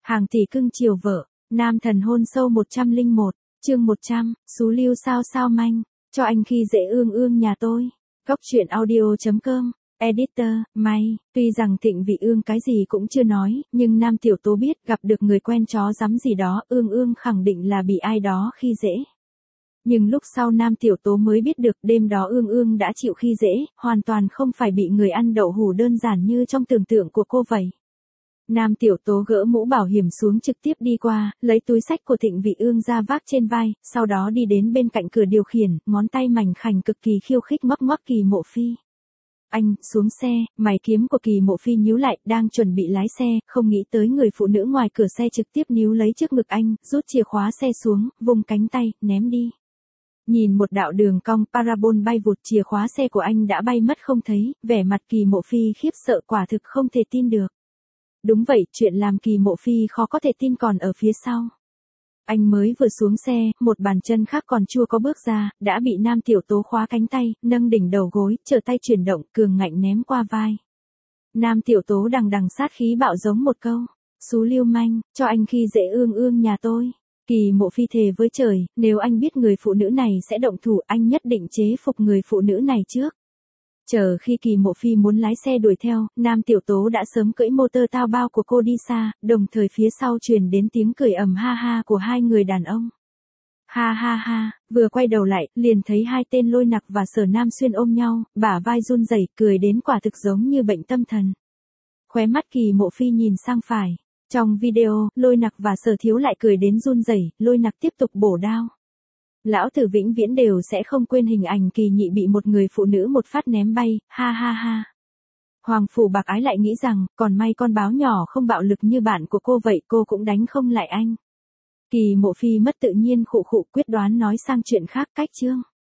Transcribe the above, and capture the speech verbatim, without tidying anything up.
Hàng tỷ cưng chiều vợ, nam thần hôn sâu một trăm lẻ một, chương một trăm, xú lưu sao sao manh, cho anh khi dễ ương ương nhà tôi. Góc truyện audio.com, editor, may, tuy rằng Thịnh Vị Ương cái gì cũng chưa nói, nhưng nam tiểu tố biết gặp được người quen chó rắm gì đó, ương ương khẳng định là bị ai đó khi dễ. Nhưng lúc sau nam tiểu tố mới biết được đêm đó ương ương đã chịu khi dễ, hoàn toàn không phải bị người ăn đậu hủ đơn giản như trong tưởng tượng của cô vậy. Nam tiểu tố gỡ mũ bảo hiểm xuống trực tiếp đi qua, lấy túi xách của Thịnh Vị Ương ra vác trên vai, sau đó đi đến bên cạnh cửa điều khiển, ngón tay mảnh khảnh cực kỳ khiêu khích ngoắc ngoắc Kỳ Mộ Phi. Anh, xuống xe, mày kiếm của Kỳ Mộ Phi nhíu lại, đang chuẩn bị lái xe, không nghĩ tới người phụ nữ ngoài cửa xe trực tiếp níu lấy trước ngực anh, rút chìa khóa xe xuống, vùng cánh tay, ném đi. Nhìn một đạo đường cong parabol bay vụt, chìa khóa xe của anh đã bay mất không thấy, vẻ mặt Kỳ Mộ Phi khiếp sợ quả thực không thể tin được. Đúng vậy, chuyện làm Kỳ Mộ Phi khó có thể tin còn ở phía sau. Anh mới vừa xuống xe, một bàn chân khác còn chưa có bước ra, đã bị nam tiểu tố khóa cánh tay, nâng đỉnh đầu gối, trở tay chuyển động, cường ngạnh ném qua vai. Nam tiểu tố đằng đằng sát khí bạo giống một câu, xú lưu manh, cho anh khi dễ ương ương nhà tôi. Kỳ Mộ Phi thề với trời, nếu anh biết người phụ nữ này sẽ động thủ, anh nhất định chế phục người phụ nữ này trước. Chờ khi Kỳ Mộ Phi muốn lái xe đuổi theo, nam tiểu tố đã sớm cưỡi motor tao bao của cô đi xa, đồng thời phía sau truyền đến tiếng cười ầm ha ha của hai người đàn ông. Ha ha ha, vừa quay đầu lại, liền thấy hai tên Lôi Nặc và Sở Nam Xuyên ôm nhau, bả vai run rẩy, cười đến quả thực giống như bệnh tâm thần. Khóe mắt Kỳ Mộ Phi nhìn sang phải. Trong video, Lôi Nặc và Sở Thiếu lại cười đến run rẩy, Lôi Nặc tiếp tục bổ đao. Lão tử vĩnh viễn đều sẽ không quên hình ảnh Kỳ Nhị bị một người phụ nữ một phát ném bay, ha ha ha. Hoàng Phủ Bạc Ái lại nghĩ rằng, còn may con báo nhỏ không bạo lực như bạn của cô vậy, cô cũng đánh không lại anh. Kỳ Mộ Phi mất tự nhiên khụ khụ, quyết đoán nói sang chuyện khác, cách chương.